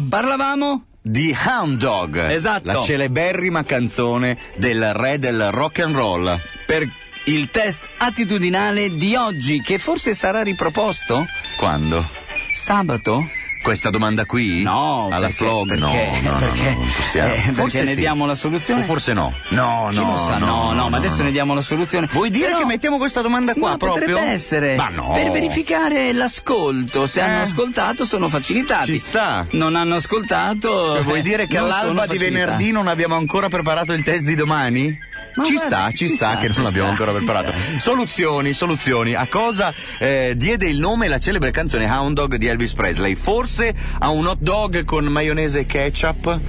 Parlavamo di Hound Dog, esatto, la celeberrima canzone del re del rock and roll. Per il test attitudinale di oggi, che forse sarà riproposto? Quando? Sabato? Questa domanda qui? No, alla perché, Flog? perché, No, perché, non possiamo. Perché ne sì. diamo la soluzione? O forse no. No, Chi lo sa? No, ma adesso ne diamo la soluzione. Vuoi dire Però, che mettiamo questa domanda qua no, proprio? Potrebbe essere. Ma no. Per verificare l'ascolto. Se hanno ascoltato sono facilitati. Ci sta. Non hanno ascoltato. Cioè, vuoi dire che all'alba di venerdì non abbiamo ancora preparato il test di domani? Ma ci guarda, sta che non l'abbiamo ancora preparato. Soluzioni. A cosa diede il nome la celebre canzone Hound Dog di Elvis Presley? Forse a un hot dog con maionese e ketchup?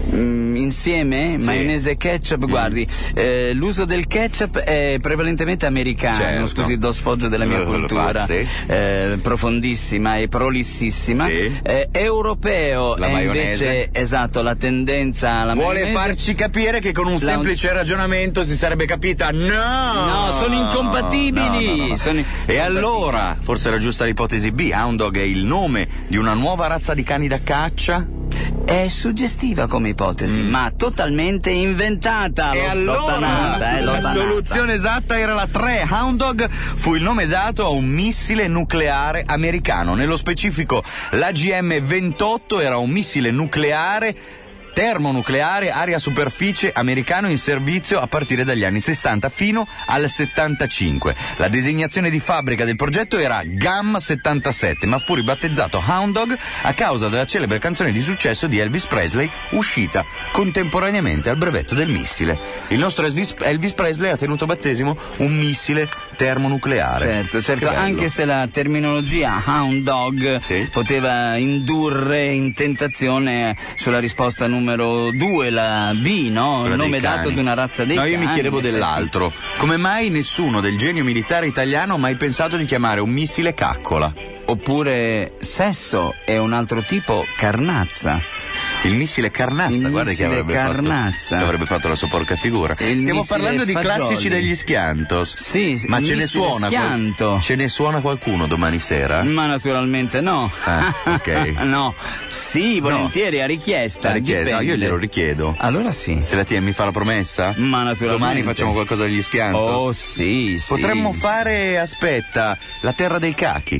Insieme? Sì. Maionese e ketchup, guardi, l'uso del ketchup è prevalentemente americano, certo. Scusi, do sfoggio della mia cultura, sì. profondissima e prolississima. Sì. Europeo la è maionese. invece, esatto, la tendenza alla Vuole maionese. farci capire che con un semplice ragionamento si sarebbe capita no, sono incompatibili. No. E allora, forse era giusta l'ipotesi B, Hound Dog è il nome di una nuova razza di cani da caccia? È suggestiva come ipotesi, ma totalmente inventata. E allora la soluzione esatta era la 3. Hound Dog fu il nome dato a un missile nucleare americano. Nello specifico l'AGM-28 era un missile nucleare termonucleare aria-superficie americano in servizio a partire dagli anni 60 fino al 75. La designazione di fabbrica del progetto era GAM-77, ma fu ribattezzato Hound Dog a causa della celebre canzone di successo di Elvis Presley, uscita contemporaneamente al brevetto del missile. Il nostro Elvis Presley ha tenuto battesimo un missile termonucleare. Certo, anche se la terminologia Hound Dog poteva indurre in tentazione sulla risposta numero 2, la B, no? Quella il nome dei cani. dato di una razza dei cani. Io mi chiedevo effetti. dell'altro. Come mai nessuno del genio militare italiano ha mai pensato di chiamare un missile caccola? Oppure sesso è un altro tipo, carnazza. Il missile carnazza, guarda che avrebbe fatto la sua porca figura. Stiamo parlando di fagioli. Classici degli Schiantos. Sì, ma ce ne suona ce ne suona qualcuno domani sera? Ma naturalmente no. Ok. No. Sì, volentieri, a richiesta. No, io glielo richiedo. Allora sì. Se la TM mi fa la promessa? Ma naturalmente. Domani facciamo qualcosa agli Schiantos. Oh sì. Potremmo fare, aspetta, la terra dei cachi.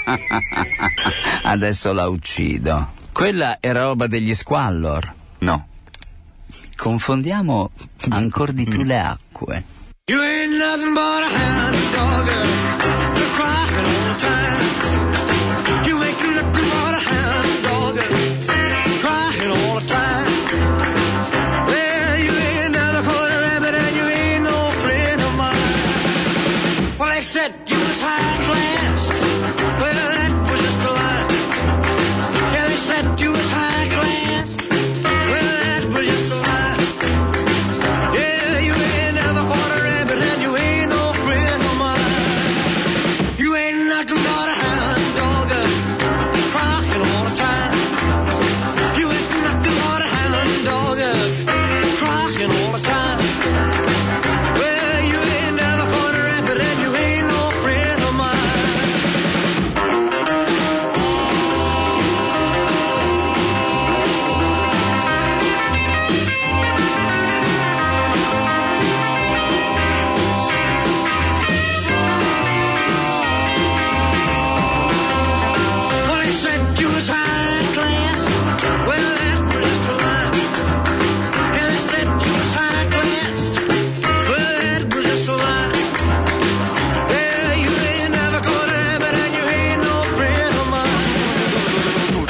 Adesso la uccido. Quella è roba degli Squallor. No. Confondiamo ancora di più le acque. You ain't nothing but a hound dog, you're crying all the time. You ain't nothing but a hound dog, crying all the time. Well, you ain't never caught a rabbit and you ain't no friend of mine. Well, they said you was high class. Well, that was just a lie. Yeah, they said you was high class. Well, that was just a lie. Yeah, you ain't never caught a rabbit and you ain't no friend of mine. You ain't nothing but a hound dog, crying all the time. You ain't nothing but a hound dog, crying all the time. Well, you ain't never caught a rabbit and you ain't no friend of mine. Well, they said you was high class. Well, that was just a lie. Yeah, they said you was high class. Well, that was just a lie. Yeah, you ain't never caught a rabbit and you ain't no friend of mine.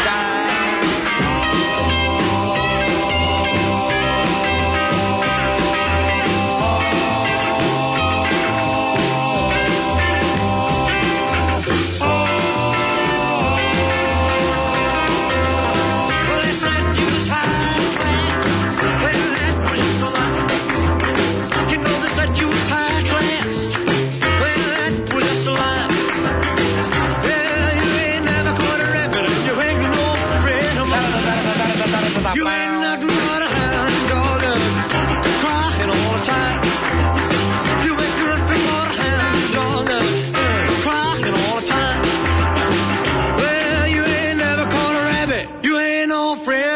Well, they said you was high class. Well, that was just a lie. You know they said you was high class. Well, that was just a lie. Yeah, you ain't never caught a rabbit and you ain't no friend of mine. You ain't nothing but a hound dog, crying all the time. You ain't nothing but a hound dog, crying all the time. Well, you ain't never caught a rabbit. You ain't no friend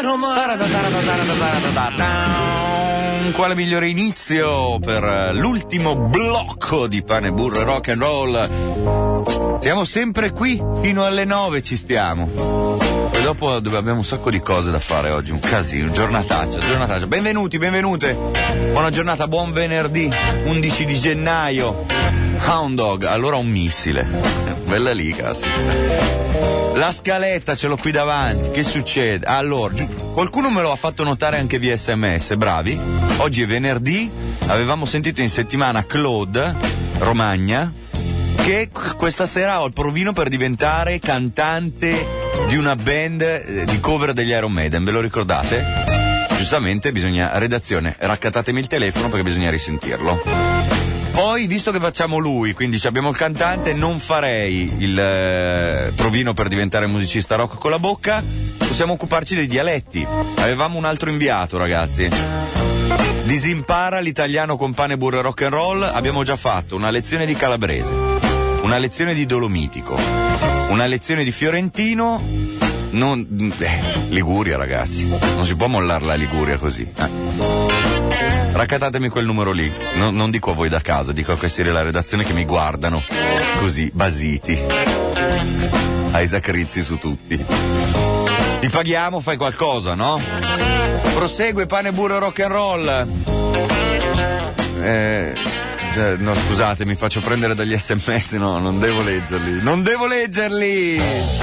Quale migliore inizio per l'ultimo blocco di Pane, Burro e Rock and Roll? Siamo sempre qui fino alle 9, ci stiamo. Poi dopo abbiamo un sacco di cose da fare oggi, un casino, giornataccia. Benvenuti, benvenute. Buona giornata, buon venerdì, 11 di gennaio. Hound Dog, allora un missile. Bella lì, cazzo. La scaletta ce l'ho qui davanti, che succede? Allora, qualcuno me lo ha fatto notare anche via SMS, bravi. Oggi è venerdì, avevamo sentito in settimana Claude Romagna, che questa sera ho il provino per diventare cantante di una band di cover degli Iron Maiden, ve lo ricordate? Giustamente bisogna, redazione, raccattatemi il telefono perché bisogna risentirlo. Poi, visto che facciamo lui, quindi abbiamo il cantante, non farei il provino per diventare musicista rock con la bocca, possiamo occuparci dei dialetti. Avevamo un altro inviato, ragazzi. Disimpara l'italiano con pane, burro e rock and roll. Abbiamo già fatto una lezione di calabrese, una lezione di dolomitico, una lezione di fiorentino. Liguria, ragazzi, non si può mollare la Liguria così. Raccattatemi quel numero lì, non dico a voi da casa, dico a questi della redazione che mi guardano così, basiti. Isaac Rizzi su tutti. Ti paghiamo, fai qualcosa, no? Prosegue Pane, Burro e Rock and Roll. No, scusate, mi faccio prendere dagli SMS, no, non devo leggerli.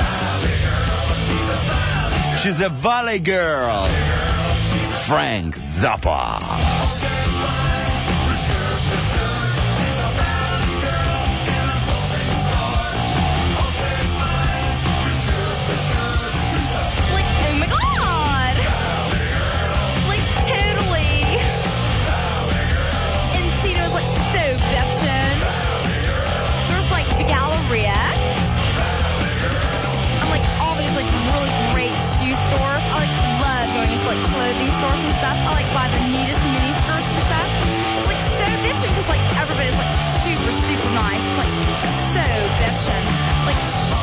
She's a Valley Girl. Frank Zappa. Clothing stores and stuff. I like buy the neatest mini skirts and stuff. It's like so bitchin' because like everybody's like super, super nice. It's like so bitchin'. Like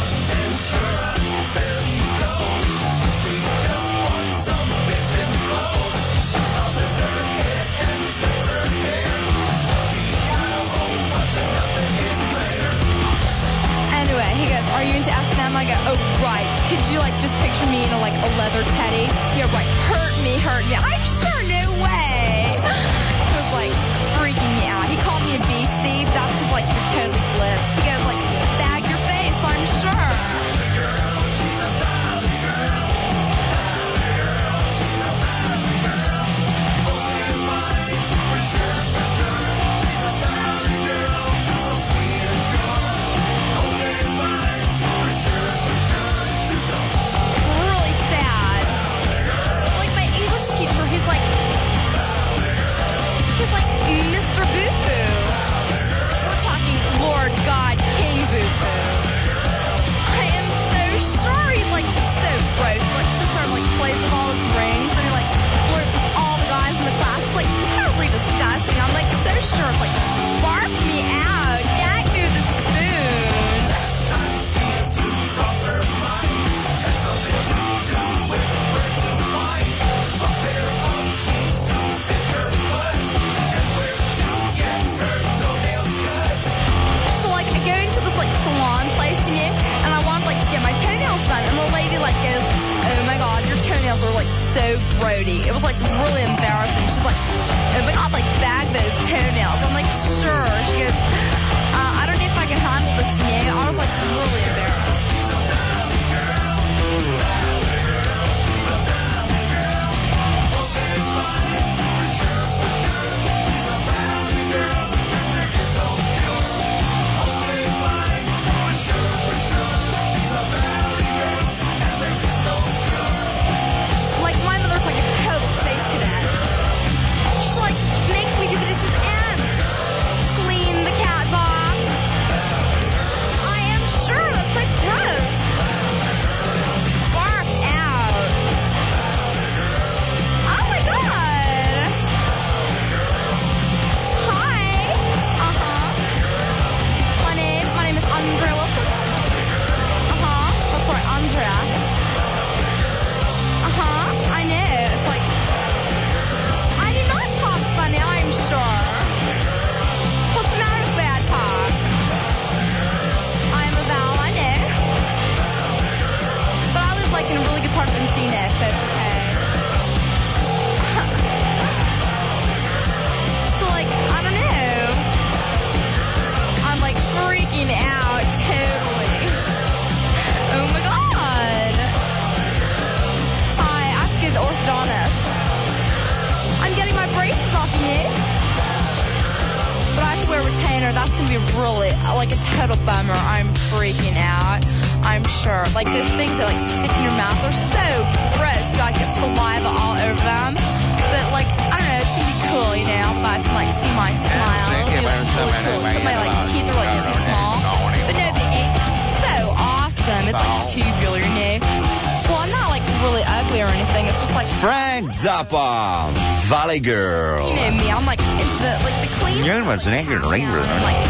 anyway, he goes, "Are you into S&M?" I go, "Oh right. Could you like just picture me in a leather teddy?" Yeah, right. Hurt me. I'm sure, no way. It was like freaking me out. He called me a beast, Steve. That's because like he's totally blitzed. He goes like, "Bag your face," I'm sure. Mr. Boo-Foo. We're talking Lord God King Boo-Foo. I am so sure he's like so gross. He like sits there and like plays with all his rings and he like flirts with all the guys in the class. It's like totally disgusting. I'm like so sure. It's like barf me out. Gag me with a spoon. Salon place, you know, and I wanted like to get my toenails done, and the lady like goes, "Oh my god, your toenails are like so grody." It was like really embarrassing. She's like, "Oh my god, like bag those toenails." I'm like, "Sure." She goes, "I don't know if I can handle this, you know." I was like really embarrassed. really good part of Encino, so it's okay. So, like, I don't know. I'm, like, freaking out totally. Oh, my God. Hi, I have to go to the orthodontist. I'm getting my braces off, you know? But I have to wear a retainer. That's going to be really, like, a total bummer. I'm freaking out. I'm sure. Like, those things that, like, stick in your mouth, they're so gross. You, like, get saliva all over them. But, like, I don't know, it's going to be cool, you know? But some, like, see my smile. It'll be really cool. But my, like, teeth are, like, too small. But no biggie. So awesome. It's, like, tubular, you know? Well, I'm not, like, really ugly or anything. It's just, like... Frank Zappa, Valley Girl. You know me, I'm, like, into the, like, the clean... Yeah, but it's an angry ringer.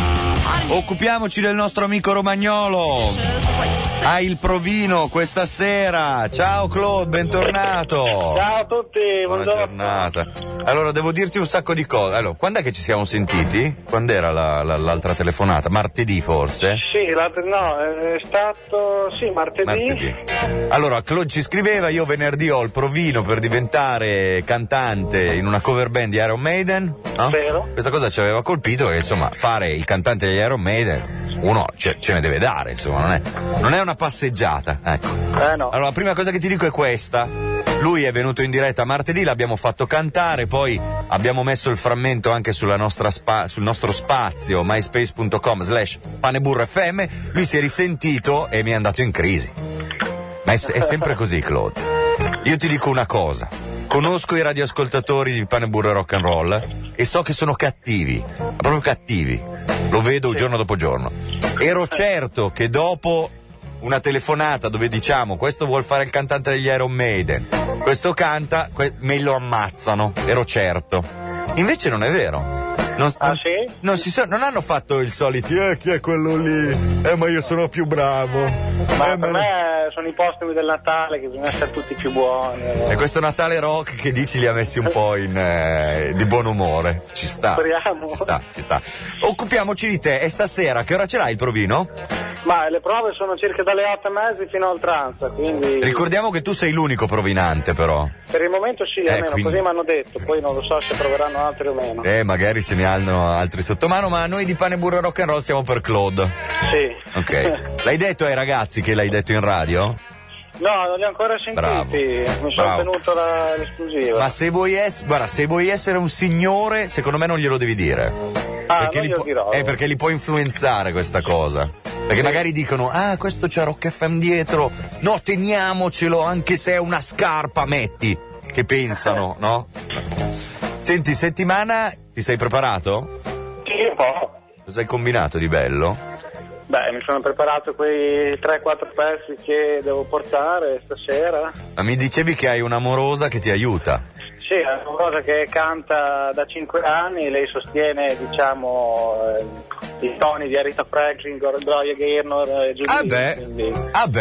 Occupiamoci del nostro amico romagnolo. Ha il provino questa sera. Ciao Claude, bentornato. Ciao a tutti, buona buongiorno. giornata. Allora, devo dirti un sacco di cose. Allora, quando è che ci siamo sentiti? Quando era l'altra telefonata? Martedì forse? Sì, no, è stato, sì, martedì. Allora, Claude ci scriveva, io venerdì ho il provino per diventare cantante in una cover band di Iron Maiden, no? Vero. Questa cosa ci aveva colpito, che insomma, fare il cantante degli Iron Maiden, uno ce ne deve dare, insomma, non è una passeggiata, ecco. No. Allora, la prima cosa che ti dico è questa. Lui è venuto in diretta martedì, l'abbiamo fatto cantare, poi abbiamo messo il frammento anche sul nostro spazio myspace.com/paneburrofm. Lui si è risentito e mi è andato in crisi. Ma è sempre così, Claude. Io ti dico una cosa. Conosco i radioascoltatori di Pane Burro Rock and Roll e so che sono cattivi, proprio cattivi. Lo vedo giorno dopo giorno. Ero certo che dopo una telefonata dove diciamo questo vuol fare il cantante degli Iron Maiden, questo canta, me lo ammazzano, ero certo. Invece non è vero. Non hanno fatto il solito chi è quello lì? Ma io sono più bravo. Ma per me sono i postumi del Natale, che bisogna essere tutti più buoni. E questo Natale rock che dici li ha messi un po' di buon umore. Ci sta. Speriamo. Ci sta. Occupiamoci di te. E stasera che ora ce l'hai il provino? Ma le prove sono circa dalle 8:30 fino a oltranza, quindi... Ricordiamo che tu sei l'unico provinante, però. Per il momento sì, almeno quindi... così mi hanno detto, poi non lo so se proveranno altri o meno. Magari ce ne hanno altri sotto mano, ma noi di Pane Burro Rock and Roll siamo per Claude. Sì. Ok. L'hai detto ai ragazzi che l'hai detto in radio? No, non li ho ancora sentiti. Bravo. Mi sono tenuto l'esclusiva. Ma se vuoi essere un signore, secondo me non glielo devi dire. Perché perché li può influenzare questa cosa. Perché magari dicono, questo c'è Rock FM dietro, no, teniamocelo, anche se è una scarpa, metti, che pensano, no? Senti, settimana, ti sei preparato? Sì, un po'. Cosa hai combinato di bello? Beh, mi sono preparato quei 3-4 pezzi che devo portare stasera. Ma mi dicevi che hai un'amorosa che ti aiuta. Sì, è una cosa che canta da 5 anni, lei sostiene, diciamo, i toni di Aretha Franklin, Gloria Gaynor e Judy.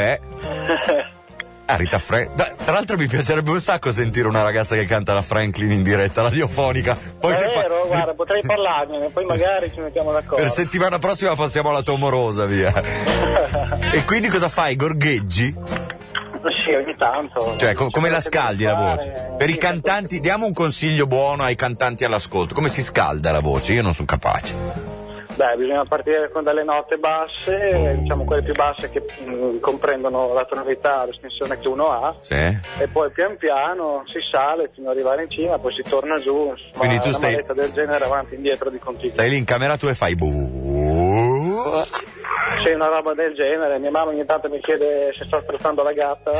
Aretha Franklin. Tra l'altro mi piacerebbe un sacco sentire una ragazza che canta la Franklin in diretta radiofonica. Poi è vero, guarda, potrei parlarne, poi magari ci mettiamo d'accordo. Per settimana prossima passiamo alla tua amorosa, via. E quindi cosa fai? Gorgheggi? Sì, ogni tanto. Cioè, come la scaldi la voce? Per i cantanti, diamo un consiglio buono ai cantanti all'ascolto. Come si scalda la voce? Io non sono capace. Beh, bisogna partire con delle note basse, diciamo quelle più basse che comprendono la tonalità, l'estensione che uno ha. Sì. E poi pian piano si sale fino ad arrivare in cima, poi si torna giù. Insomma, quindi tu una maletta del genere avanti e indietro di continuo. Stai lì in camera tua e fai buh. C'è una roba del genere, mia mamma ogni tanto mi chiede se sto aspettando la gatta.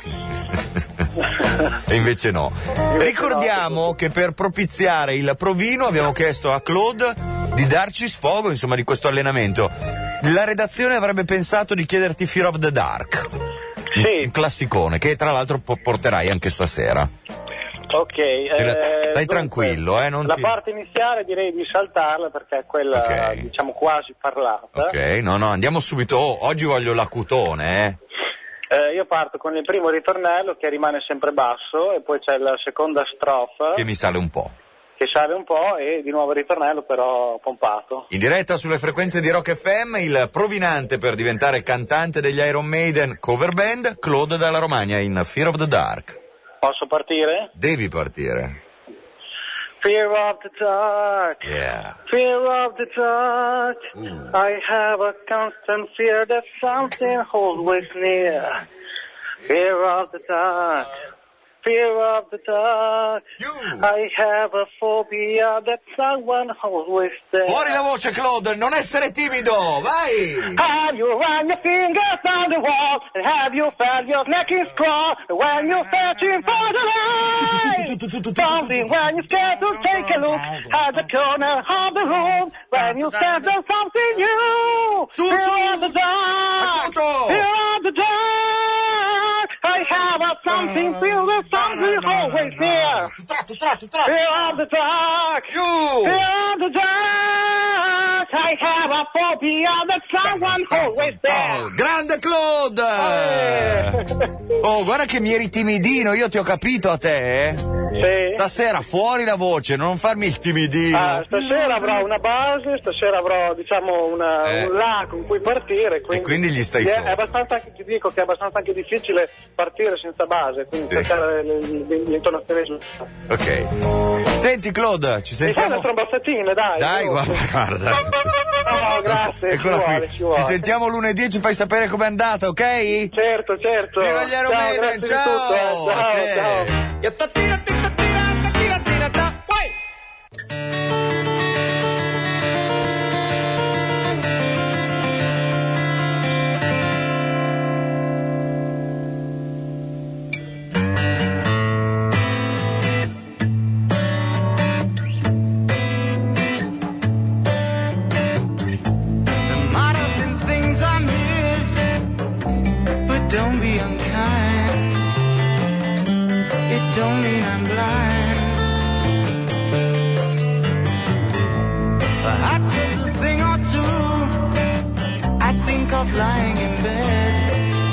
E invece no. Ricordiamo che per propiziare il provino abbiamo chiesto a Claude di darci sfogo, insomma, di questo allenamento. La redazione avrebbe pensato di chiederti Fear of the Dark. Sì. Un classicone che tra l'altro porterai anche stasera. Ok, dai tranquillo, non la parte iniziale direi di saltarla perché è quella, diciamo, quasi parlata. Ok, no, andiamo subito. Oggi voglio l'acutone, Io parto con il primo ritornello che rimane sempre basso e poi c'è la seconda strofa che mi sale un po'. che sale un po' e di nuovo il ritornello però pompato. In diretta sulle frequenze di Rock FM, il provinante per diventare cantante degli Iron Maiden cover band, Claude dalla Romagna in Fear of the Dark. Posso partire? Devi partire. Fear of the dark, Yeah. fear of the dark, I have a constant fear that something always near. Fear of the dark, fear of the dark, I have a phobia that someone always there. Fuori la voce, Claude, non essere timido, vai! Have you run your fingers down the wall, and have you felt your neck is crawl, when you're searching for the light? Something when you're scared to take a look at the corner of the room, when you stand on something new. Fear of the dark, fear of the dark, I have a something, feel the something always near. Fear of the dark, fear of the dark, I have a phobia that someone always there. Oh, grande Claude! Oh, guarda che mi eri timidino, io ti ho capito a te, Sì. Stasera fuori la voce, non farmi il timidino. Stasera avrò una base, stasera avrò diciamo un là con cui partire, quindi, E quindi gli stai è sopra. abbastanza, ti dico che è abbastanza anche difficile partire senza base, quindi cercare l'intonazione giusta. Ok. Senti Claude, ci Mi fai sentiamo. le trombazzettine, dai. Dai, su. guarda. No, grazie. Eccola qui. Ci vuole. Ci sentiamo lunedì e ci fai sapere com'è andata, ok? Certo. Viva gli Iron Maiden, grazie di tutto, ciao, Ok. ciao. Don't be unkind. It don't mean I'm blind. Perhaps there's a thing or two I think of lying in bed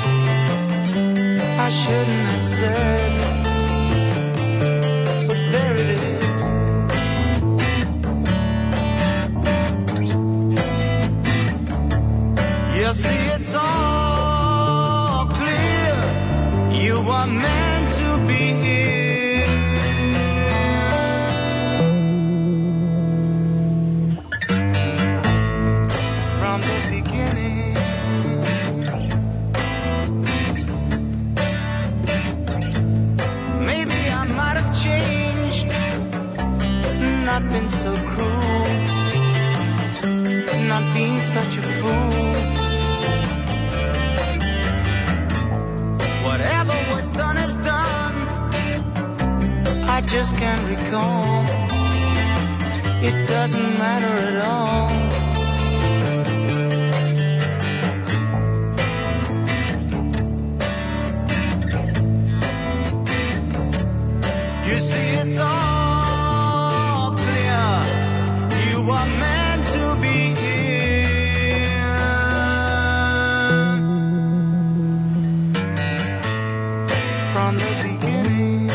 I shouldn't have said, but there it is. You see, it's all clear. You were meant to be here. From the beginning. Maybe I might have changed, not been so cruel, not being such a fool. Whatever was done is done. I just can't recall. It doesn't matter at all. You see, it's all clear. You are meant to be here. From the beginning.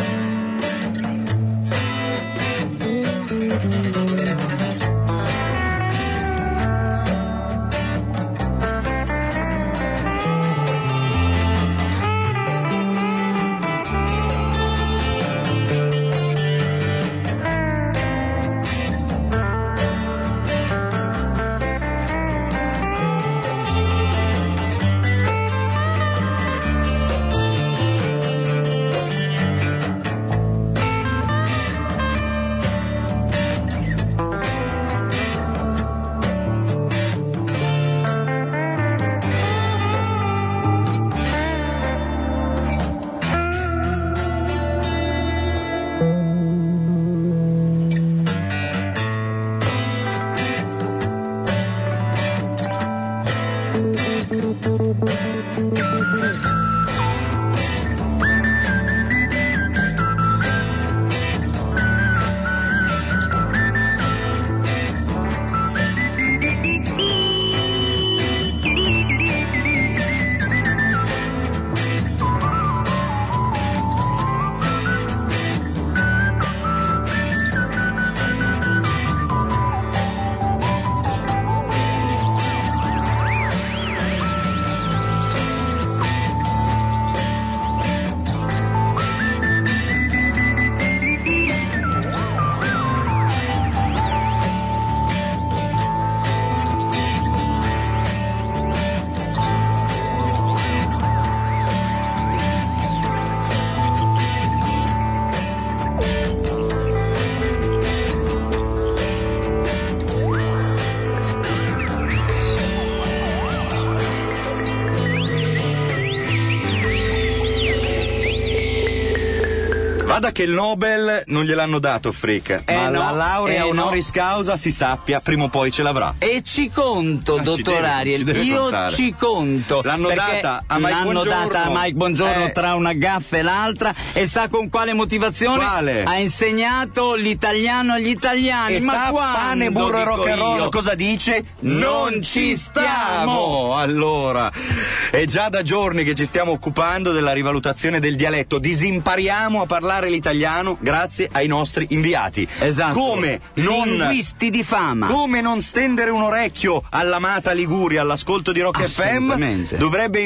Vada che il Nobel non gliel'hanno dato, Frick, ma no, la laurea honoris causa, si sappia, prima o poi ce l'avrà. E ci conto, dottor Ariel, io contare. Ci conto. L'hanno data a Mike l'hanno Bongiorno. data a Mike Bongiorno tra una gaffa e l'altra, e sa con quale motivazione? Quale? Ha insegnato l'italiano agli italiani. E ma sa quando, pane, burro e dico rock and roll io? cosa dice? Non ci stiamo! Allora, è già da giorni che ci stiamo occupando della rivalutazione del dialetto. Disimpariamo a parlare l'italiano grazie ai nostri inviati. Esatto. Come non linguisti di fama. Come non stendere un orecchio all'amata Liguria all'ascolto di Rock FM? Dovrebbe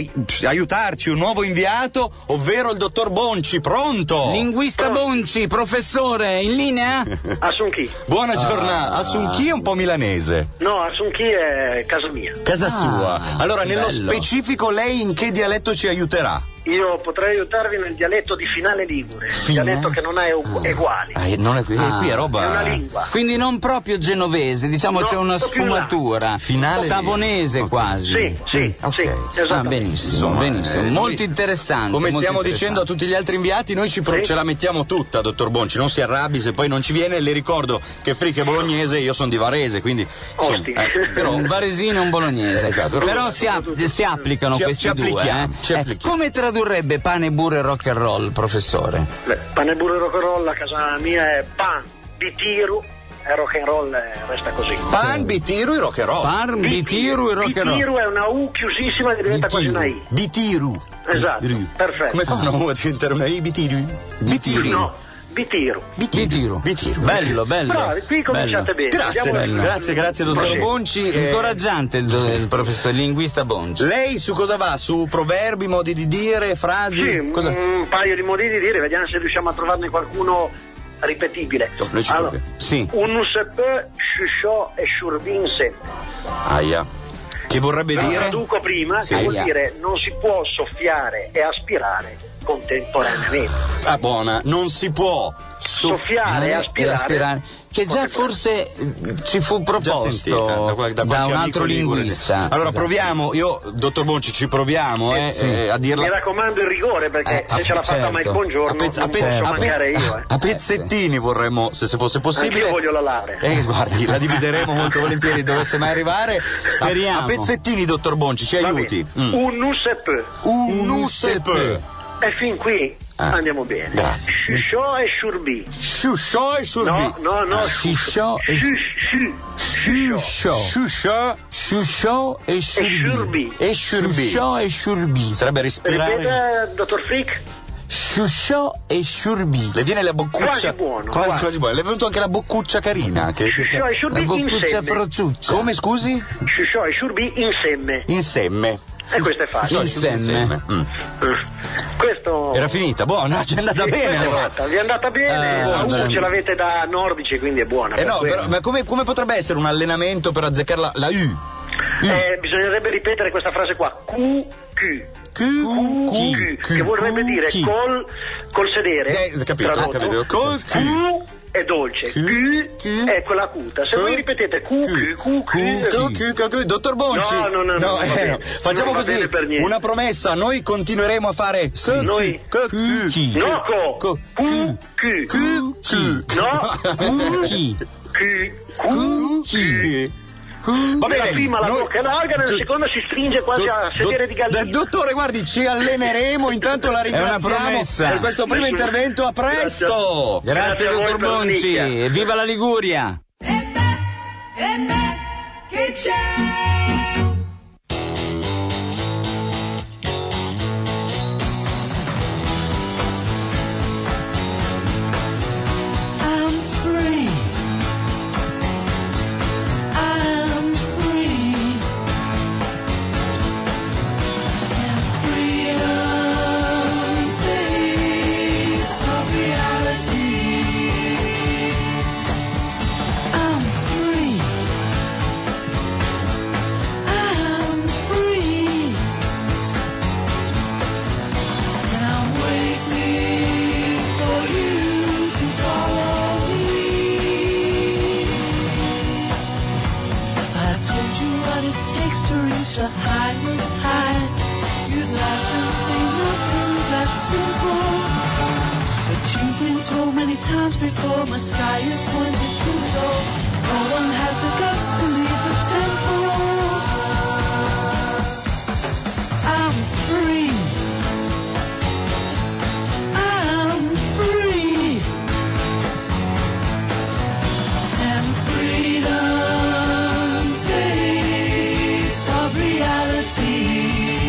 aiutarci un nuovo inviato, ovvero il dottor Bonci. Pronto? Linguista Bonci, professore, in linea? Assunchi. Buona giornata. Assunchi è un po' milanese. No, Assunchi è casa mia. Casa sua. Allora, nello bello. specifico, lei in che dialetto ci aiuterà? Io potrei aiutarvi nel dialetto di Finale Ligure, un dialetto che non è uguale. Non è qui, qui è roba. È una lingua. Quindi non proprio genovese, diciamo, No, c'è una un po' più in là. sfumatura. Finale savonese quasi. Sì, esattamente. Benissimo, Insomma, benissimo. Molto interessante. Come molto stiamo interessante. dicendo a tutti gli altri inviati, noi ce la mettiamo tutta, dottor Bonci, non si arrabbi se poi non ci viene. Le ricordo che Frick è bolognese, io sono di Varese, quindi Osti. però Un varesino e un bolognese. Esatto. Però si applicano Ci questi due. applichiamo, ci applichiamo. Come tradurrebbe pane, burro e rock and roll, professore? Pane, burro e rock and roll a casa mia è pan, bitiru e rock and roll resta così. Pan, bitiru e rock and roll. Pan, bitiru e rock and roll. Bitiru è una U chiusissima e diventa quasi una I. Bitiru. Esatto, perfetto. Come fa una U a diventare una I? Bitiru. Bitiru. No, bitiru. Bitiru. Bello. Bravi, qui cominciate bene. Grazie dottor Sì. Bonci. Incoraggiante il professor linguista Bonci. Lei su cosa va? Su proverbi, modi di dire, frasi? Sì, Cosa? un paio di modi di dire, vediamo se riusciamo a trovarne qualcuno ripetibile. Noi ci Allora, proviamo. Sì. un ne se peut, chuchot e chourbinse. Aia. Che vorrebbe Lo dire? traduco prima, Sì. che vuol Aia. dire non si può soffiare e aspirare contemporaneamente. Ah, buona, non si può. Soffiare e aspirare. Che già forse ci fu proposto sentita da da un altro linguista. Allora Esatto. proviamo, io, dottor Bonci, ci proviamo Sì. a dirla. Mi raccomando il rigore, perché se ce l'ha fatta certo. Mike Buongiorno non posso mancare io. a pezzettini vorremmo, se fosse possibile. Anch'io voglio la laurea. Guardi, la divideremo molto volentieri, dovesse mai arrivare. Speriamo. A pezzettini, dottor Bonci, ci Va aiuti. bene. Un ne se peut. Un nu se peut. E fin qui andiamo bene. Grazie. Chuchot e chourbis. Chouchot e chourbis. No. Chouchot e Chouchot e Chourbis. E chourbis. Chouchot e Chourbis. Sarebbe respirare. Ripete, dottor Frick. Chouchot e Chourbis. Le viene la boccuccia. Quasi buono, Quasi quasi. buono. Le è venuta anche la boccuccia carina. Chuchot e La chourbis boccuccia insieme. frociuccia. Come, scusi? Chuchot e chourbis insieme. Insieme. E questo è facile. Insieme. Questo Era finita, buona, ci è andata bene. questa è allora. fatta. Vi è andata bene. La U bene. ce l'avete da nordici, quindi è buona. per No, quello. però, ma come potrebbe essere un allenamento per azzeccare la U? Bisognerebbe ripetere questa frase qua. QQ. Che vorrebbe dire Chi. col sedere. Capito, tradotto. capito. Col Q è dolce, Q è quella acuta. Se voi ripetete QQ, Dottor Bonci. No, non va bene. Facciamo Non va così, bene per niente. una promessa, noi continueremo a fare Noi Chi. no QQ no Chi. QQ. Va Nella bene, prima la noi- bocca è larga, nella seconda si stringe quasi a sedere di gallina. Dottore, guardi, ci alleneremo, intanto la ringraziamo promessa. per questo primo intervento, a presto! Grazie a voi dottor per la Bonci. nicchia. E viva la Liguria. Che c'è? I'm free. I'm free. And freedom says of reality. I'm free. so many times before, messiahs pointed to the door. No one had the guts to leave the temple. I'm free. I'm free. And freedom tastes of reality.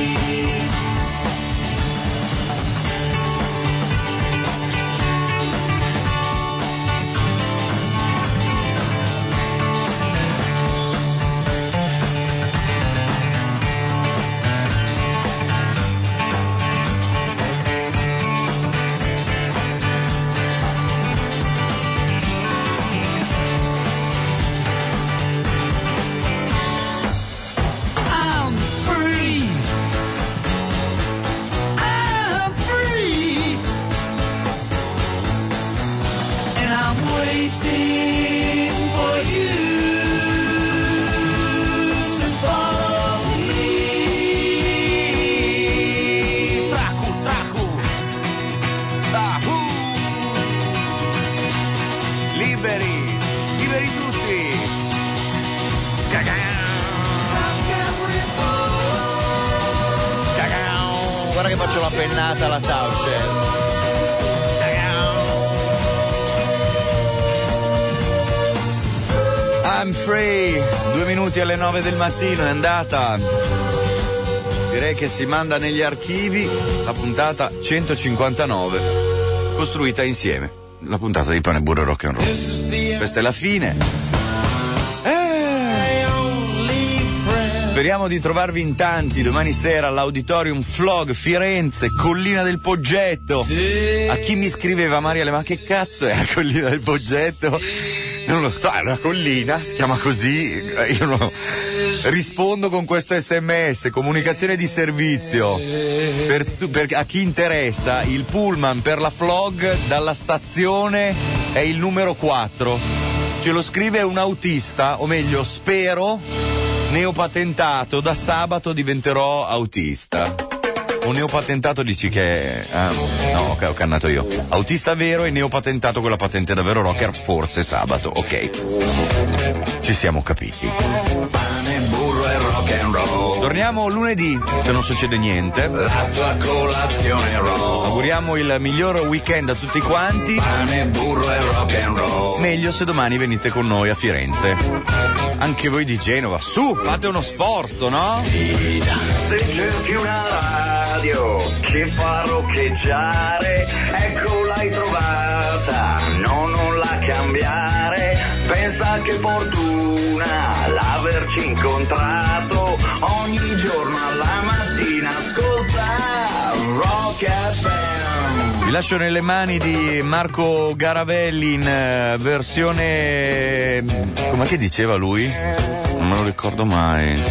Waiting for you to follow me. Tracu, tracu. Liberi, liberi tutti. Guarda che faccio la pennata alla Tauscher. I'm free, 2 minuti alle 9 del mattino, è andata. Direi che si manda negli archivi la puntata 159, costruita insieme. La puntata di Pane Burro Rock and Roll. Questa è la fine. Speriamo di trovarvi in tanti domani sera all'Auditorium Flog Firenze, Collina del Poggetto. A chi mi scriveva, Mariale, ma che cazzo è la Collina del Poggetto? Non lo so, è una collina, si chiama così. Io no. Rispondo con questo SMS, comunicazione di servizio. A chi interessa, il pullman per la Flog dalla stazione è il numero 4. Ce lo scrive un autista, o meglio, spero, neopatentato. Da sabato diventerò autista. Un neopatentato dici che no, ok, ho cannato io. Autista vero e neopatentato con la patente davvero rocker, forse sabato, ok. Ci siamo capiti. Pane, burro e rock and roll. Torniamo lunedì, se non succede niente. La tua colazione roll. Auguriamo il miglior weekend a tutti quanti. Pane, burro e rock and roll. Meglio se domani venite con noi a Firenze. Anche voi di Genova, su, fate uno sforzo, no? Se cerchi una radio che fa roccheggiare, ecco l'hai trovata, no, non la cambiare. Pensa che fortuna l'averci incontrato, ogni giorno alla mattina ascolta Rock FM. Vi lascio nelle mani di Marco Garavelli in versione... come che diceva lui? Non me lo ricordo mai.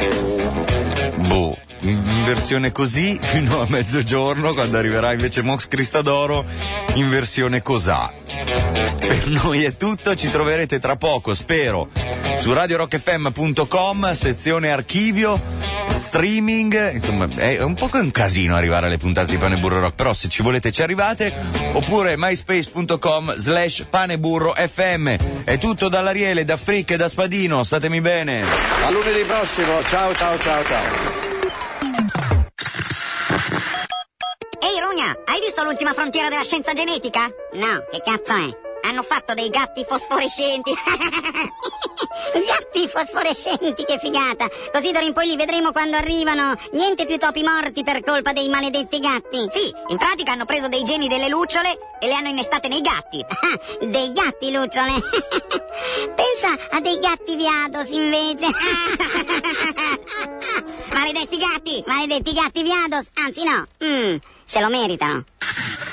In versione così fino a mezzogiorno, quando arriverà invece Mox Cristadoro in versione cosà. Per noi è tutto, ci troverete tra poco, spero, su radiorockfm.com, sezione archivio, streaming, insomma è un po' un casino arrivare alle puntate di Pane Burro Rock, però se ci volete ci arrivate, oppure myspace.com/paneburrofm. È tutto dall'Ariele, da Frick e da Spadino, statemi bene. A lunedì prossimo, ciao ciao ciao ciao. Ehi Rugna, hai visto l'ultima frontiera della scienza genetica? No, che cazzo è? Hanno fatto dei gatti fosforescenti. Gatti fosforescenti, che figata. Così d'ora in poi li vedremo quando arrivano. Niente più topi morti per colpa dei maledetti gatti. Sì, in pratica hanno preso dei geni delle lucciole e le hanno innestate nei gatti. Dei gatti lucciole. Pensa a dei gatti viados invece. Maledetti gatti viados. Anzi no, se lo meritano.